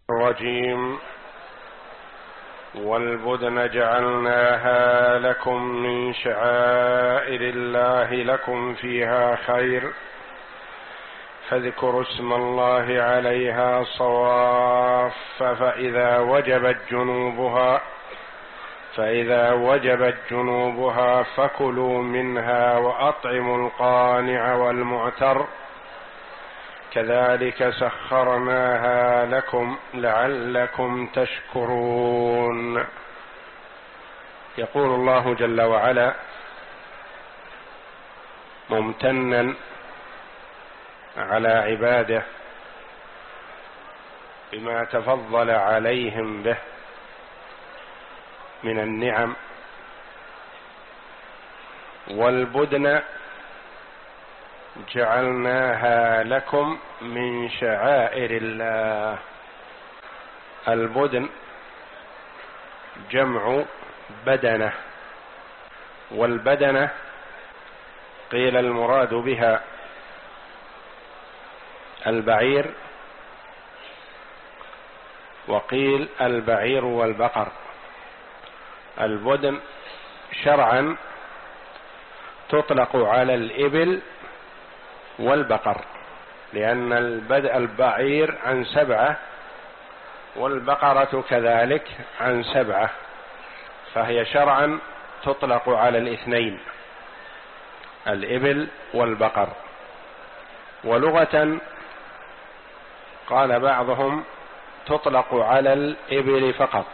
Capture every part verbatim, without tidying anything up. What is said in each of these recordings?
الرجيم. والبدن جعلناها لكم من شعائر الله لكم فيها خير فاذكروا اسم الله عليها صواف فإذا وجبت جنوبها فإذا وجبت جنوبها فكلوا منها وأطعموا القانع والمعتر كذلك سخرناها لكم لعلكم تشكرون. يقول الله جل وعلا ممتنا على عباده بما تفضل عليهم به من النعم. والبدن جعلناها لكم من شعائر الله. البدن جمع بدنة، والبدنة قيل المراد بها البعير، وقيل البعير والبقر. البدن شرعا تطلق على الإبل والبقر، لأن البعير عن سبعة والبقرة كذلك عن سبعة، فهي شرعا تطلق على الاثنين الإبل والبقر. ولغة قال بعضهم تطلق على الإبل فقط،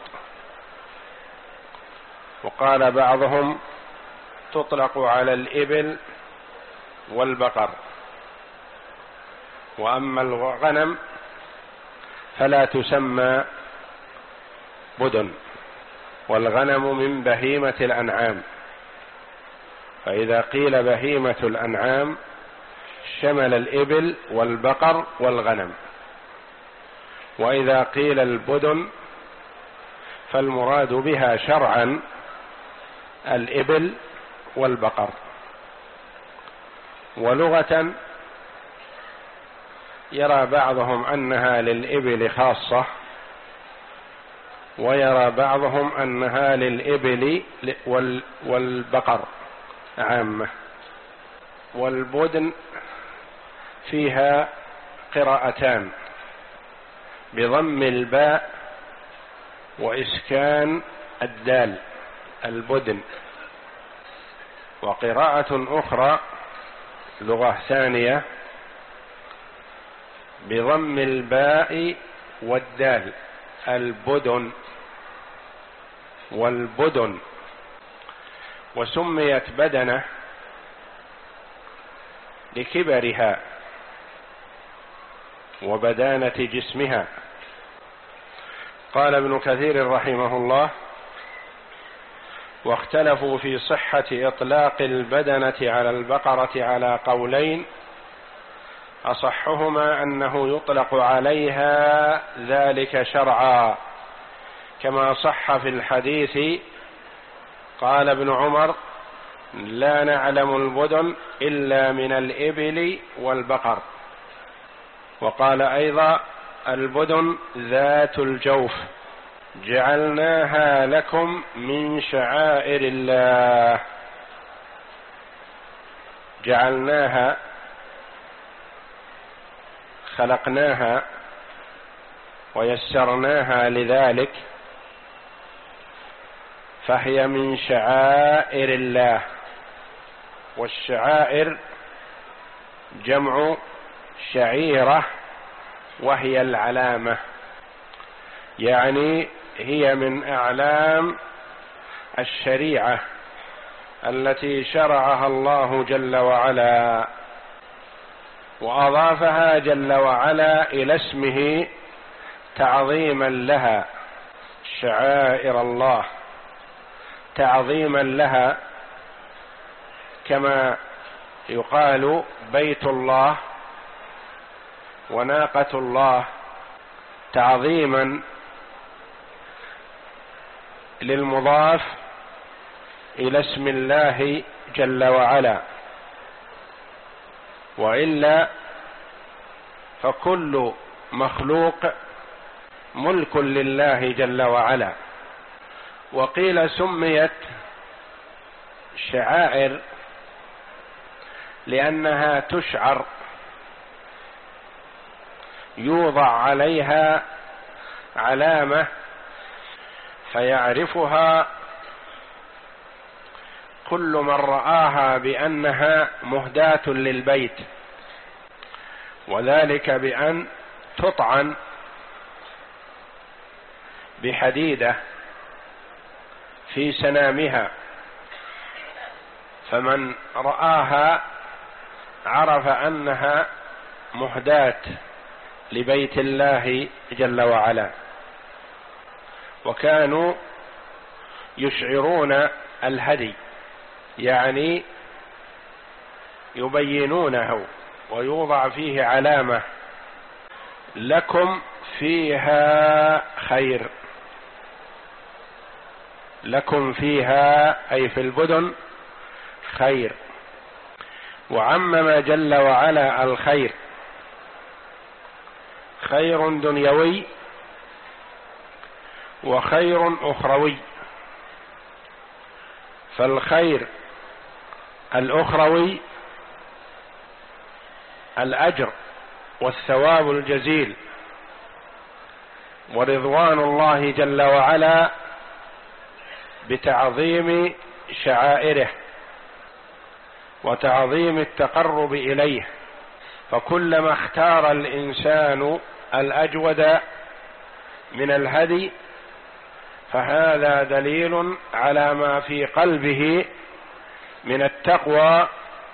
وقال بعضهم تطلق على الإبل والبقر. وأما الغنم فلا تسمى بدن، والغنم من بهيمة الأنعام، فإذا قيل بهيمة الأنعام شمل الإبل والبقر والغنم. وإذا قيل البدن فالمراد بها شرعا الإبل والبقر. ولغة يرى بعضهم أنها للإبل خاصة، ويرى بعضهم أنها للإبل والبقر عامة. والبدن فيها قراءتان بضم الباء وإسكان الدال البدن، وقراءة أخرى لغة ثانية بضم الباء والدال البدن والبدن. وسميت بدنة لكبرها وبدانة جسمها. قال ابن كثير رحمه الله: واختلفوا في صحة إطلاق البدنة على البقرة على قولين، أصحهما أنه يطلق عليها ذلك شرعا كما صح في الحديث. قال ابن عمر: لا نعلم البدن إلا من الإبل والبقر. وقال أيضا: البدن ذات الجوف جعلناها لكم من شعائر الله. جعلناها خلقناها ويسرناها لذلك، فهي من شعائر الله. والشعائر جمع شعيرة، وهي العلامة، يعني هي من أعلام الشريعة التي شرعها الله جل وعلا، وأضافها جل وعلا إلى اسمه تعظيما لها. شعائر الله تعظيما لها، كما يقال بيت الله وناقة الله تعظيما للمضاف إلى اسم الله جل وعلا. وإلا فكل مخلوق ملك لله جل وعلا. وقيل سميت شعائر لأنها تشعر، يوضع عليها علامة فيعرفها كل من رآها بأنها مهداة للبيت، وذلك بأن تطعن بحديدة في سنامها، فمن رآها عرف أنها مهداة لبيت الله جل وعلا. وكانوا يشعرون الهدي، يعني يبينونه ويوضع فيه علامة: لكم فيها خير، لكم فيها أي في البدن خير. وعمم جل وعلا الخير، خير دنيوي وخير أخروي. فالخير الأخروي الأجر والثواب الجزيل ورضوان الله جل وعلا بتعظيم شعائره وتعظيم التقرب إليه. فكلما اختار الإنسان الأجود من الهدي فهذا دليل على ما في قلبه من التقوى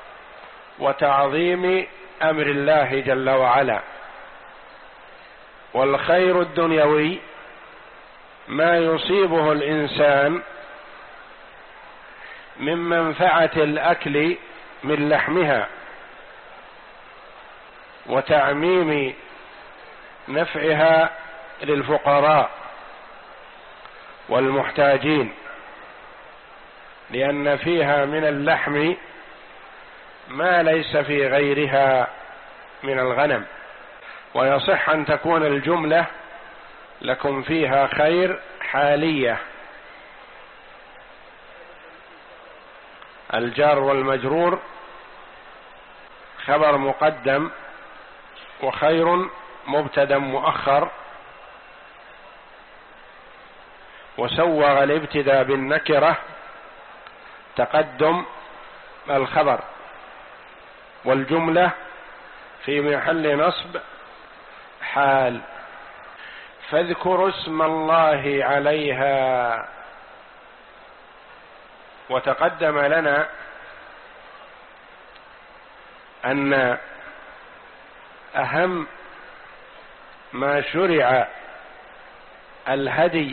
وتعظيم أمر الله جل وعلا. والخير الدنيوي ما يصيبه الإنسان من منفعة الأكل من لحمها وتعميم نفعها للفقراء والمحتاجين، لأن فيها من اللحم ما ليس في غيرها من الغنم. ويصح أن تكون الجملة لكم فيها خير حالية، الجار والمجرور خبر مقدم وخير مبتدأ مؤخر، وسوغ الابتداء بالنكرة تقدم الخبر، والجملة في محل نصب حال. فاذكروا اسم الله عليها. وتقدم لنا أن أهم ما شرع الهدي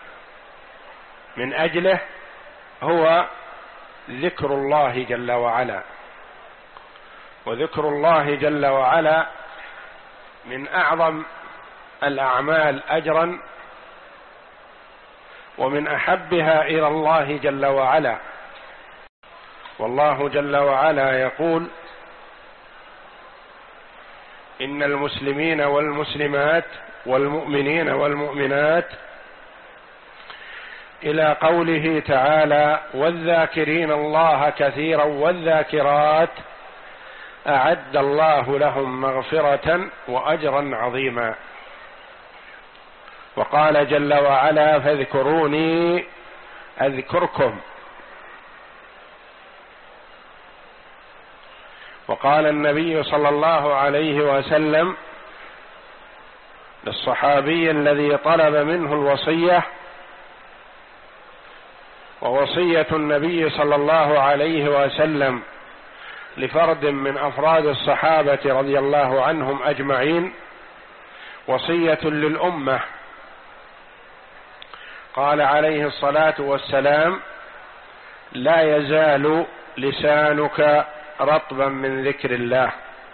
من أجله هو ذكر الله جل وعلا. وذكر الله جل وعلا من أعظم الأعمال أجرا ومن أحبها إلى الله جل وعلا. والله جل وعلا يقول: إن المسلمين والمسلمات والمؤمنين والمؤمنات، إلى قوله تعالى: والذاكرين الله كثيرا والذاكرات أعد الله لهم مغفرة وأجرا عظيما. وقال جل وعلا: فاذكروني أذكركم. وقال النبي صلى الله عليه وسلم للصحابي الذي طلب منه الوصية، ووصية النبي صلى الله عليه وسلم لفرد من أفراد الصحابة رضي الله عنهم أجمعين وصية للأمة. قال عليه الصلاة والسلام: لا يزال لسانك رطبا من ذكر الله.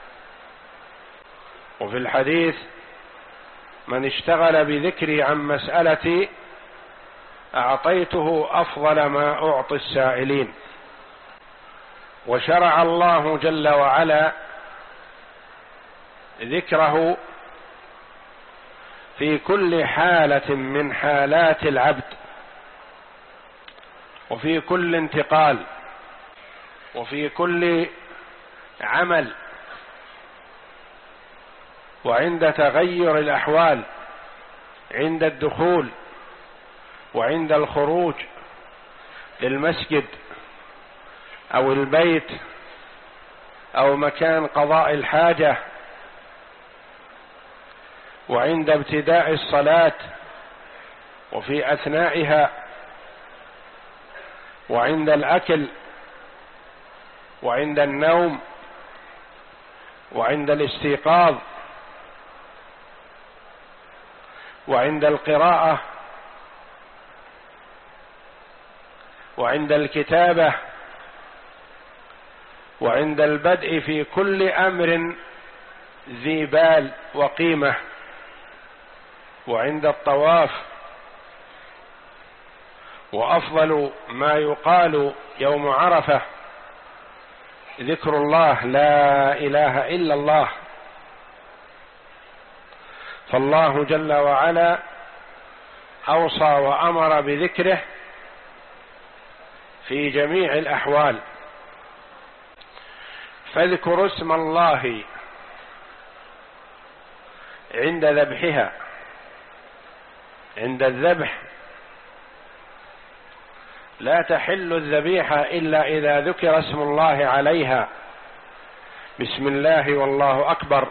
وفي الحديث: من اشتغل بذكري عن مسألتي أعطيته أفضل ما أعطي السائلين. وشرع الله جل وعلا ذكره في كل حالة من حالات العبد، وفي كل انتقال، وفي كل عمل، وعند تغير الأحوال، عند الدخول وعند الخروج للمسجد أو البيت أو مكان قضاء الحاجة، وعند ابتداء الصلاة وفي أثنائها، وعند الأكل وعند النوم وعند الاستيقاظ وعند القراءة وعند الكتابة وعند البدء في كل أمر ذي بال وقيمة، وعند الطواف. وأفضل ما يقال يوم عرفة ذكر الله، لا إله إلا الله. فالله جل وعلا أوصى وأمر بذكره في جميع الأحوال. فاذكروا اسم الله عند ذبحها، عند الذبح لا تحل الذبيحة إلا إذا ذكر اسم الله عليها، بسم الله والله أكبر.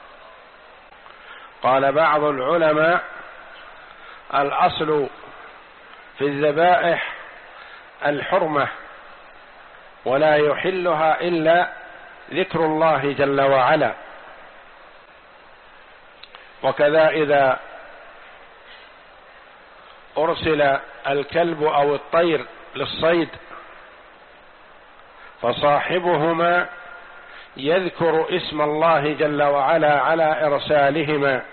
قال بعض العلماء: الأصل في الذبائح الحرمة، ولا يحلها إلا ذكر الله جل وعلا. وكذا إذا أرسل الكلب أو الطير للصيد فصاحبهما يذكر اسم الله جل وعلا على إرسالهما،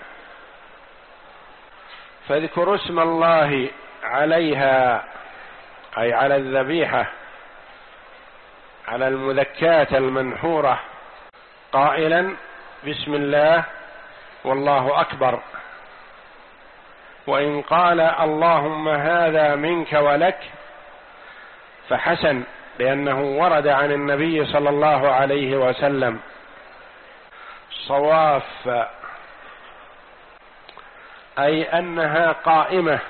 فاذكروا اسم الله عليها، أي على الذبيحة، على المذكاة المنحورة، قائلا: بسم الله والله أكبر. وإن قال: اللهم هذا منك ولك، فحسن، لأنه ورد عن النبي صلى الله عليه وسلم. صواف، أي أنها قائمة،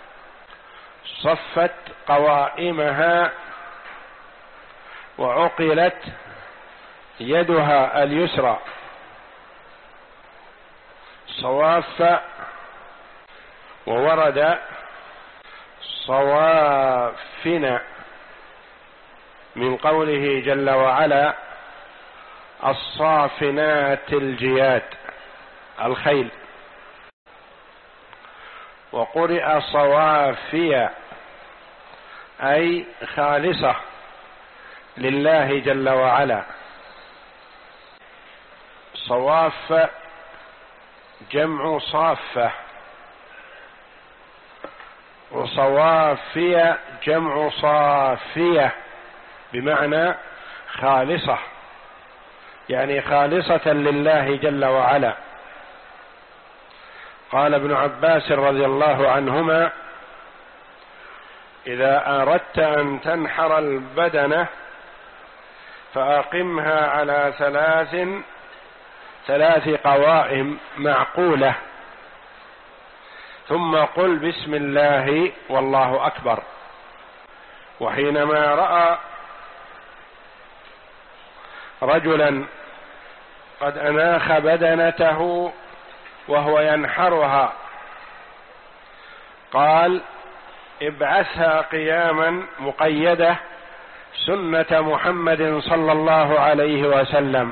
صفت قوائمها وعقلت يدها اليسرى. صواف، وورد صوافنا من قوله جل وعلا: الصافنات الجياد، الخيل. وقرئ صوافيا، أي خالصة لله جل وعلا. صواف جمع صافة، وصوافية جمع صافية، بمعنى خالصة، يعني خالصة لله جل وعلا. قال ابن عباس رضي الله عنهما: إذا أردت أن تنحر البدنة فأقمها على ثلاث ثلاث قوائم معقولة، ثم قل بسم الله والله أكبر. وحينما رأى رجلا قد أناخ بدنته وهو ينحرها قال: ابعثها قياما مقيدة سنة محمد صلى الله عليه وسلم.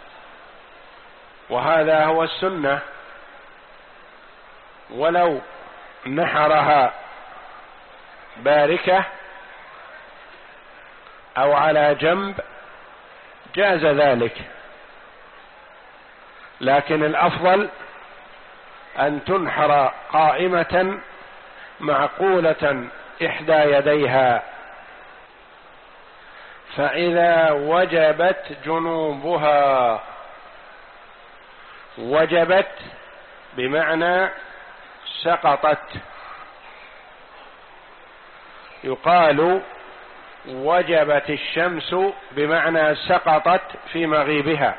وهذا هو السنة، ولو نحرها باركة أو على جنب جاز ذلك، لكن الأفضل أن تنحر قائمة معقولة إحدى يديها، فإذا وجبت جنوبها، وجبت بمعنى سقطت، يقال وجبت الشمس بمعنى سقطت في مغيبها،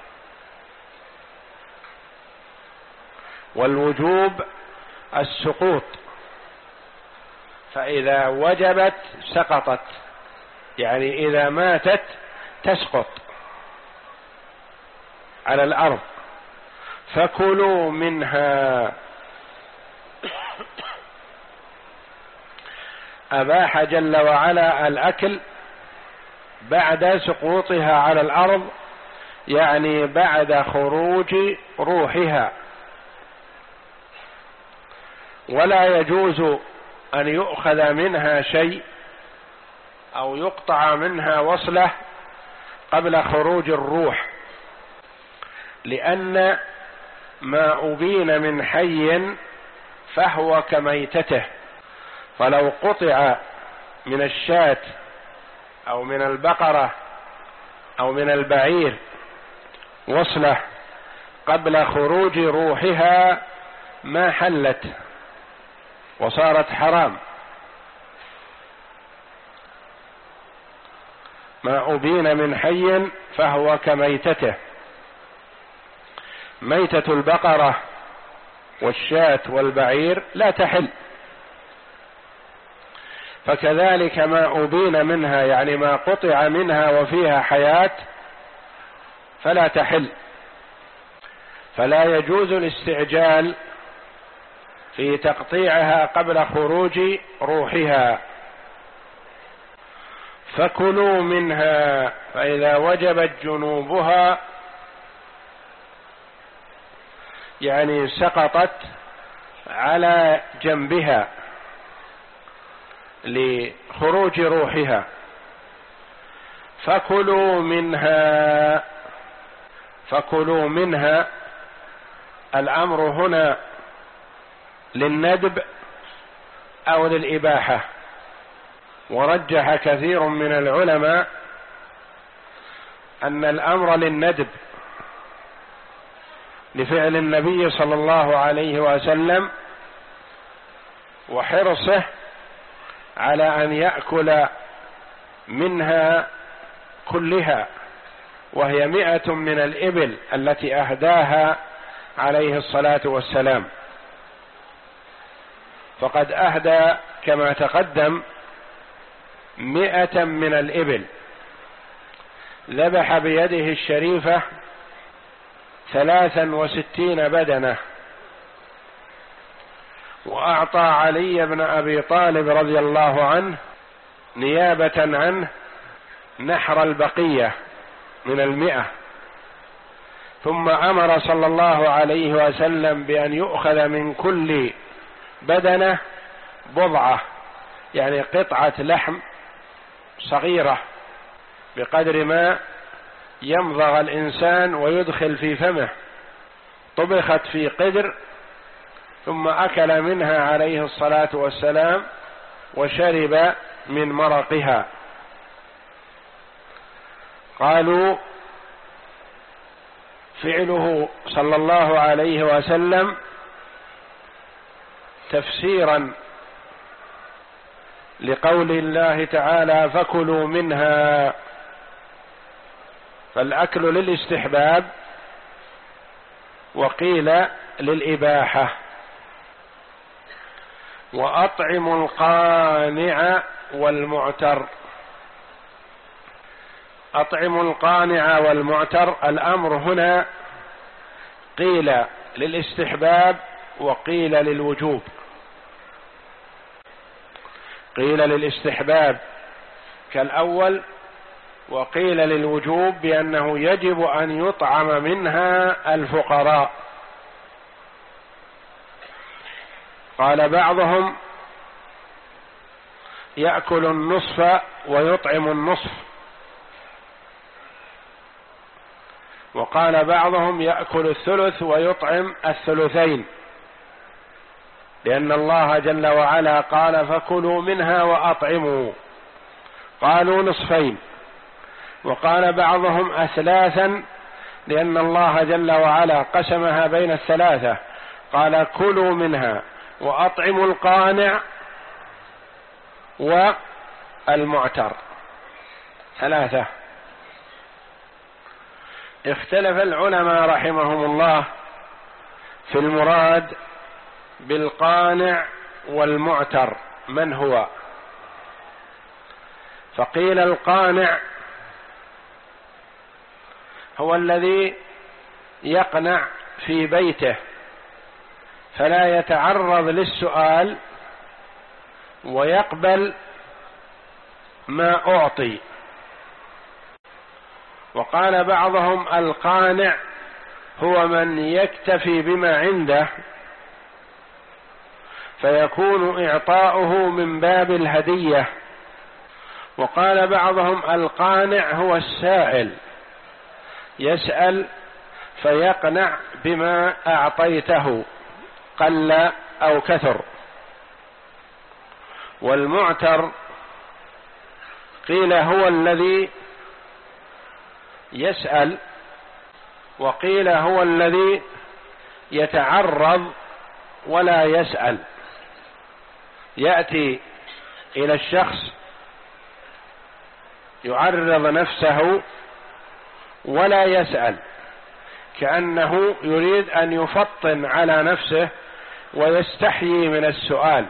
والوجوب السقوط، فإذا وجبت سقطت، يعني إذا ماتت تسقط على الأرض. فكلوا منها، أباح جل وعلا الأكل بعد سقوطها على الأرض، يعني بعد خروج روحها، ولا يجوز أن يؤخذ منها شيء أو يقطع منها وصلة قبل خروج الروح، لأن ما أبين من حي فهو كميتته، فلو قطع من الشاة أو من البقرة أو من البعير وصلة قبل خروج روحها ما حلت وصارت حرام. ما أبين من حي فهو كميتته، ميتة البقرة والشاة والبعير لا تحل، فكذلك ما أبين منها يعني ما قطع منها وفيها حياة فلا تحل، فلا يجوز الاستعجال في تقطيعها قبل خروج روحها. فكلوا منها، فإذا وجبت جنوبها يعني سقطت على جنبها لخروج روحها، فكلوا منها. فكلوا منها الأمر هنا للندب أو للإباحة، ورجح كثير من العلماء أن الأمر للندب لفعل النبي صلى الله عليه وسلم وحرصه على أن يأكل منها كلها، وهي مئة من الإبل التي أهداها عليه الصلاة والسلام، فقد أهدى كما تقدم مئة من الإبل، ذبح بيده الشريفة ثلاثا وستين بدنة، وأعطى علي بن أبي طالب رضي الله عنه نيابة عنه نحر البقية من المئة، ثم أمر صلى الله عليه وسلم بأن يؤخذ من كل بدنة بضعة، يعني قطعة لحم صغيرة بقدر ما يمضغ الإنسان ويدخل في فمه، طبخت في قدر، ثم أكل منها عليه الصلاة والسلام وشرب من مرقها. قالوا فعله صلى الله عليه وسلم تفسيرا لقول الله تعالى فكلوا منها، فالأكل للاستحباب وقيل للإباحة. وأطعموا القانع والمعتر. أطعموا القانع والمعتر، الأمر هنا قيل للاستحباب وقيل للوجوب. قيل للاستحباب كالأول، وقيل للوجوب بأنه يجب أن يطعم منها الفقراء. قال بعضهم يأكل النصف ويطعم النصف، وقال بعضهم يأكل الثلث ويطعم الثلثين، لأن الله جل وعلا قال فكلوا منها وأطعموا، قالوا نصفين. وقال بعضهم أثلاثا، لأن الله جل وعلا قسمها بين الثلاثة، قال كلوا منها وأطعم القانع والمعتر، ثلاثة. اختلف العلماء رحمهم الله في المراد بالقانع والمعتر من هو، فقيل القانع هو الذي يقنع في بيته فلا يتعرض للسؤال ويقبل ما أعطي. وقال بعضهم القانع هو من يكتفي بما عنده فيكون إعطاؤه من باب الهدية. وقال بعضهم القانع هو السائل، يسأل فيقنع بما أعطيته قل أو كثر. والمعتر قيل هو الذي يسأل، وقيل هو الذي يتعرض ولا يسأل، يأتي إلى الشخص يعرض نفسه ولا يسأل، كأنه يريد أن يفطن على نفسه ويستحيي من السؤال.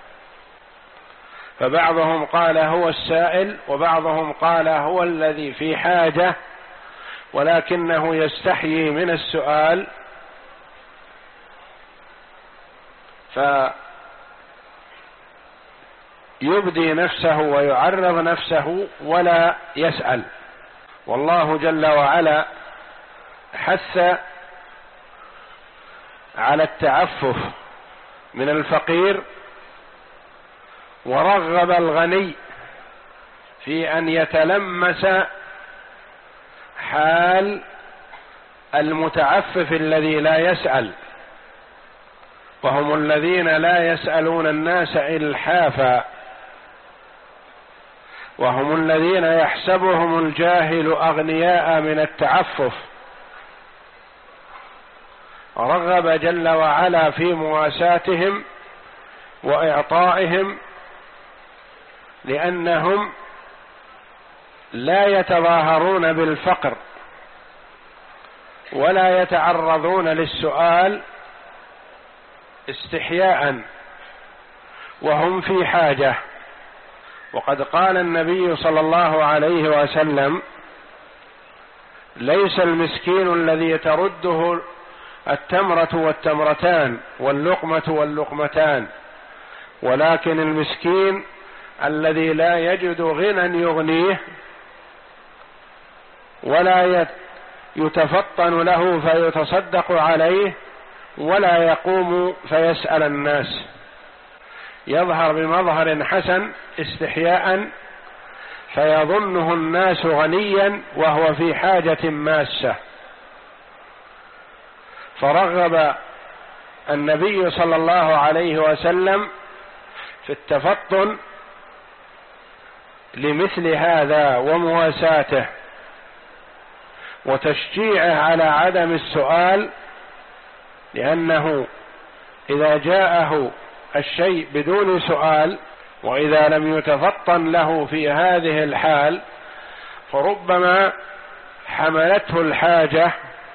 فبعضهم قال هو السائل، وبعضهم قال هو الذي في حاجة ولكنه يستحيي من السؤال فيبدي نفسه ويعرض نفسه ولا يسأل. والله جل وعلا حث على التعفف من الفقير، ورغب الغني في أن يتلمس حال المتعفف الذي لا يسأل، وهم الذين لا يسألون الناس إلحافا، وهم الذين يحسبهم الجاهل أغنياء من التعفف. رغب جل وعلا في مواساتهم وإعطائهم، لأنهم لا يتظاهرون بالفقر ولا يتعرضون للسؤال استحياء وهم في حاجة. وقد قال النبي صلى الله عليه وسلم: ليس المسكين الذي ترده التمرة والتمرتان واللقمة واللقمتان، ولكن المسكين الذي لا يجد غنى يغنيه ولا يتفطن له فيتصدق عليه ولا يقوم فيسأل الناس، يظهر بمظهر حسن استحياء فيظنه الناس غنيا وهو في حاجة ماسة. فرغب النبي صلى الله عليه وسلم في التفطن لمثل هذا ومواساته وتشجيعه على عدم السؤال، لأنه إذا جاءه الشيء بدون سؤال وإذا لم يتفطن له في هذه الحال فربما حملته الحاجة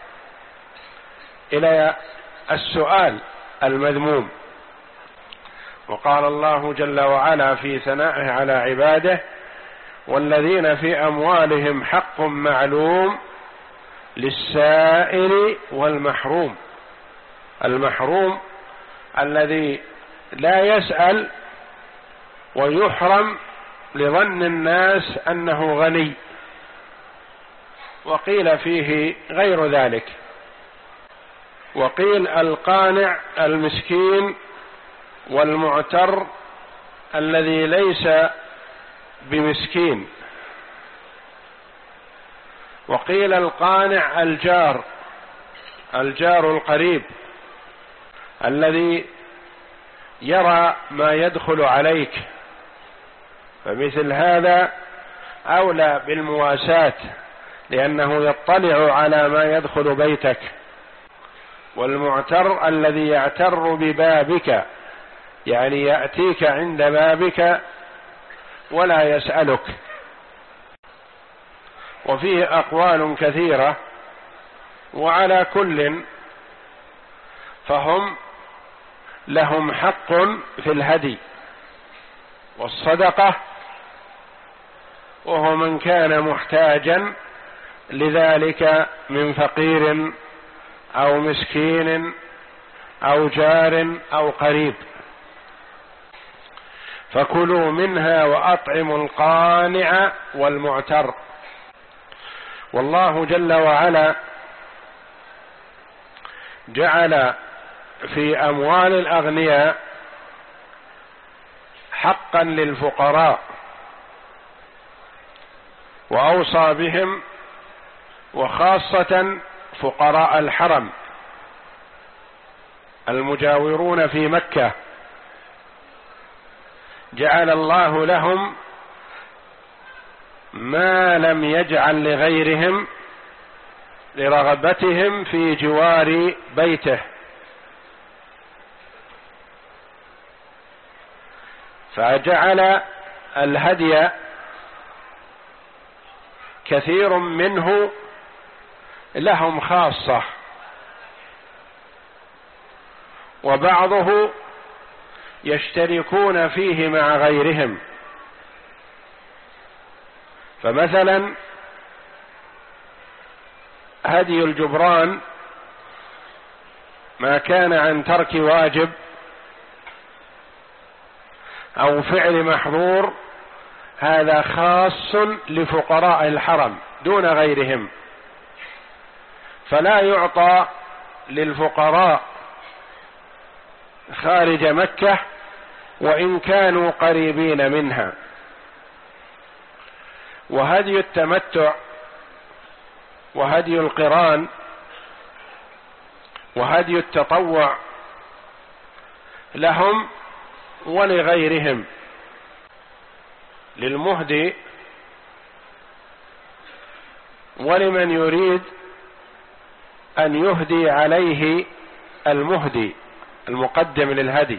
إلى السؤال المذموم. وقال الله جل وعلا في ثنائه على عباده: والذين في أموالهم حق معلوم للسائل والمحروم. المحروم الذي لا يسأل ويحرم لظن الناس أنه غني، وقيل فيه غير ذلك. وقيل القانع المسكين، والمعتر الذي ليس بمسكين. وقيل القانع الجار، الجار القريب الذي يرى ما يدخل عليك، فمثل هذا أولى بالمواساة لأنه يطلع على ما يدخل بيتك. والمعتر الذي يعتر ببابك يعني يأتيك عند بابك ولا يسألك. وفيه أقوال كثيرة، وعلى كل فهم لهم حق في الهدي والصدقة، وهو من كان محتاجا لذلك من فقير أو مسكين أو جار أو قريب. فكلوا منها وأطعموا القانع والمعتر. والله جل وعلا جعل في أموال الأغنياء حقا للفقراء، وأوصى بهم، وخاصة فقراء الحرم المجاورون في مكة جعل الله لهم ما لم يجعل لغيرهم لرغبتهم في جوار بيته. فجعل الهدي كثير منه لهم خاصة، وبعضه يشتركون فيه مع غيرهم. فمثلا هدي الجبران ما كان عن ترك واجب أو فعل محظور، هذا خاص لفقراء الحرم دون غيرهم، فلا يعطى للفقراء خارج مكة وإن كانوا قريبين منها. وهدي التمتع وهدي القران وهدي التطوع لهم ولغيرهم. للمهدي ولمن يريد أن يهدي عليه المهدي المقدم للهدي.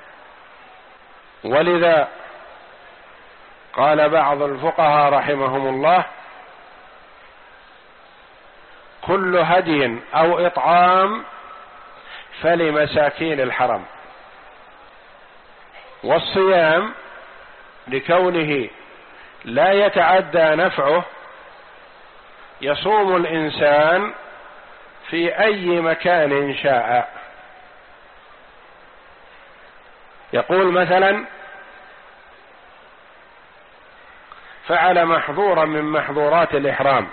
ولذا قال بعض الفقهاء رحمهم الله: كل هدي أو إطعام فلمساكين الحرم. والصيام لكونه لا يتعدى نفعه يصوم الإنسان في أي مكان شاء. يقول مثلا: فعل محظورا من محظورات الإحرام،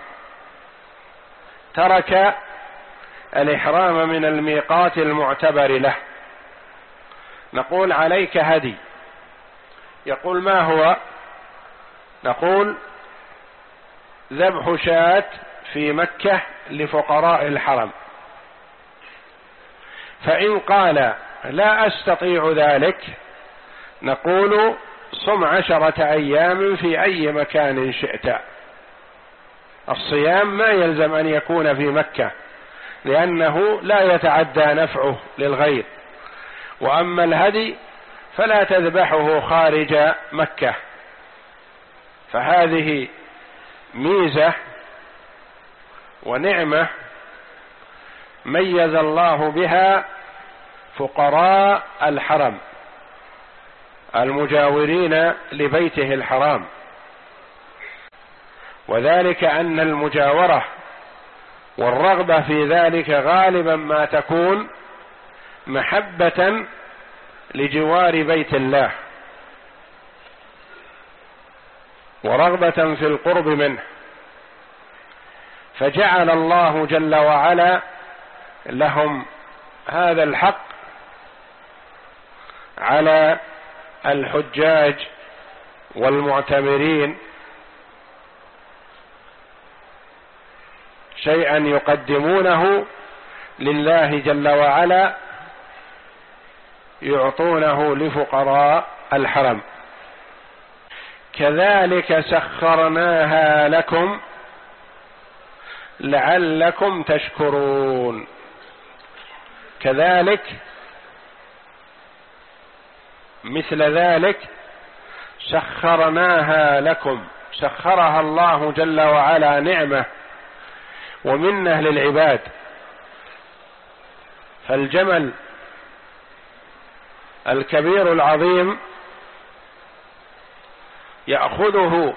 ترك الإحرام من الميقات المعتبر له، نقول: عليك هدي. يقول: ما هو؟ نقول: ذبح شاة في مكة لفقراء الحرم. فإن قال: لا أستطيع ذلك، نقول: صم عشرة أيام في أي مكان شئت. الصيام ما يلزم أن يكون في مكة، لأنه لا يتعدى نفعه للغير. وأما الهدي فلا تذبحه خارج مكة. فهذه ميزة ونعمة ميز الله بها فقراء الحرم المجاورين لبيته الحرام. وذلك أن المجاورة والرغبة في ذلك غالبا ما تكون محبة لجوار بيت الله ورغبة في القرب منه. فجعل الله جل وعلا لهم هذا الحق على الحجاج والمعتمرين، شيئا يقدمونه لله جل وعلا يعطونه لفقراء الحرم. كذلك سخرناها لكم لعلكم تشكرون. كذلك مثل ذلك سخرناها لكم، سخرها الله جل وعلا نعمة ومنه للعباد. فالجمل الكبير العظيم يأخذه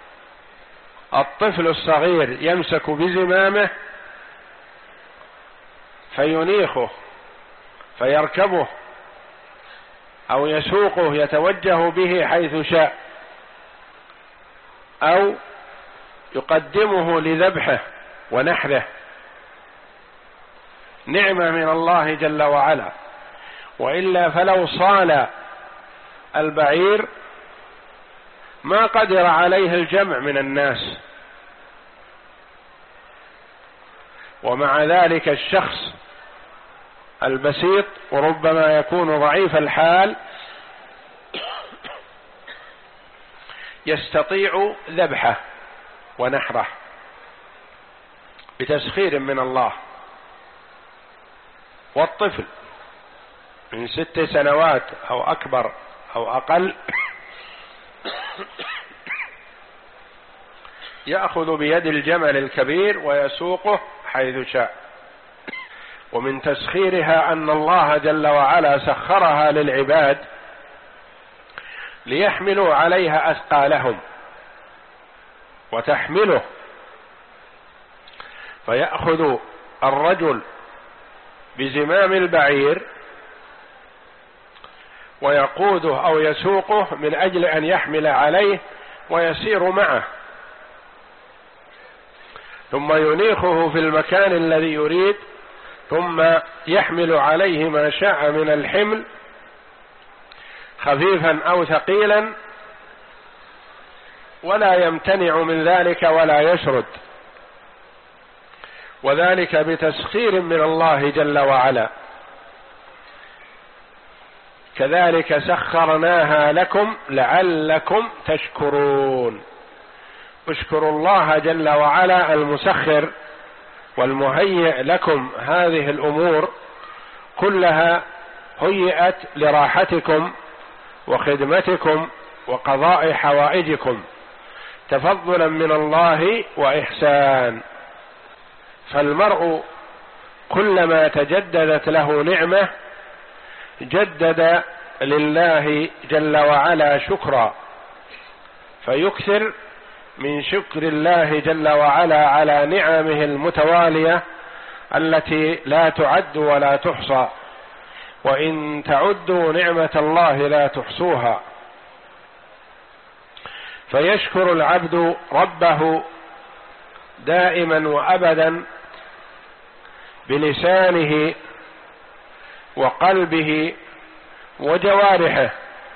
الطفل الصغير يمسك بزمامه فينيخه فيركبه أو يسوقه يتوجه به حيث شاء، أو يقدمه لذبحه ونحره، نعمة من الله جل وعلا. وإلا فلو صال البعير ما قدر عليه الجمع من الناس. ومع ذلك الشخص البسيط وربما يكون ضعيف الحال يستطيع ذبحه ونحره بتسخير من الله. والطفل من ست سنوات أو أكبر أو أقل يأخذ بيد الجمل الكبير ويسوقه حيث شاء. ومن تسخيرها أن الله جل وعلا سخرها للعباد ليحملوا عليها أثقالهم وتحمله، فيأخذ الرجل بزمام البعير ويقوده أو يسوقه من أجل أن يحمل عليه ويسير معه، ثم ينيخه في المكان الذي يريد، ثم يحمل عليه ما شاء من الحمل خفيفا أو ثقيلا، ولا يمتنع من ذلك ولا يشرد، وذلك بتسخير من الله جل وعلا. كذلك سخرناها لكم لعلكم تشكرون. اشكروا الله جل وعلا المسخر والمهيئ لكم هذه الأمور كلها، هيئت لراحتكم وخدمتكم وقضاء حوائجكم تفضلا من الله وإحسان. فالمرء كلما تجددت له نعمة جدد لله جل وعلا شكرا، فيكثر من شكر الله جل وعلا على نعمه المتوالية التي لا تعد ولا تحصى، وإن تعدوا نعمة الله لا تحصوها. فيشكر العبد ربه دائما وأبدا بلسانه وقلبه وجوارحه.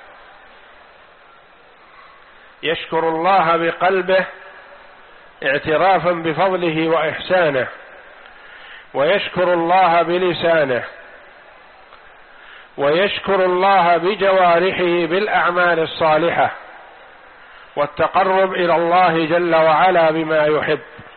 يشكر الله بقلبه اعترافا بفضله وإحسانه، ويشكر الله بلسانه، ويشكر الله بجوارحه بالأعمال الصالحة والتقرب إلى الله جل وعلا بما يحب.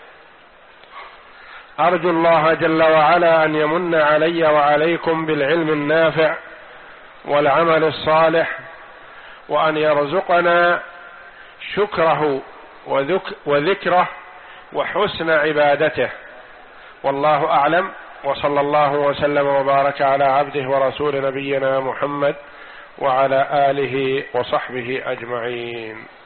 أرجو الله جل وعلا أن يمن علي وعليكم بالعلم النافع والعمل الصالح، وأن يرزقنا شكره وذكره وحسن عبادته. والله أعلم، وصلى الله وسلم وبارك على عبده ورسول نبينا محمد وعلى آله وصحبه أجمعين.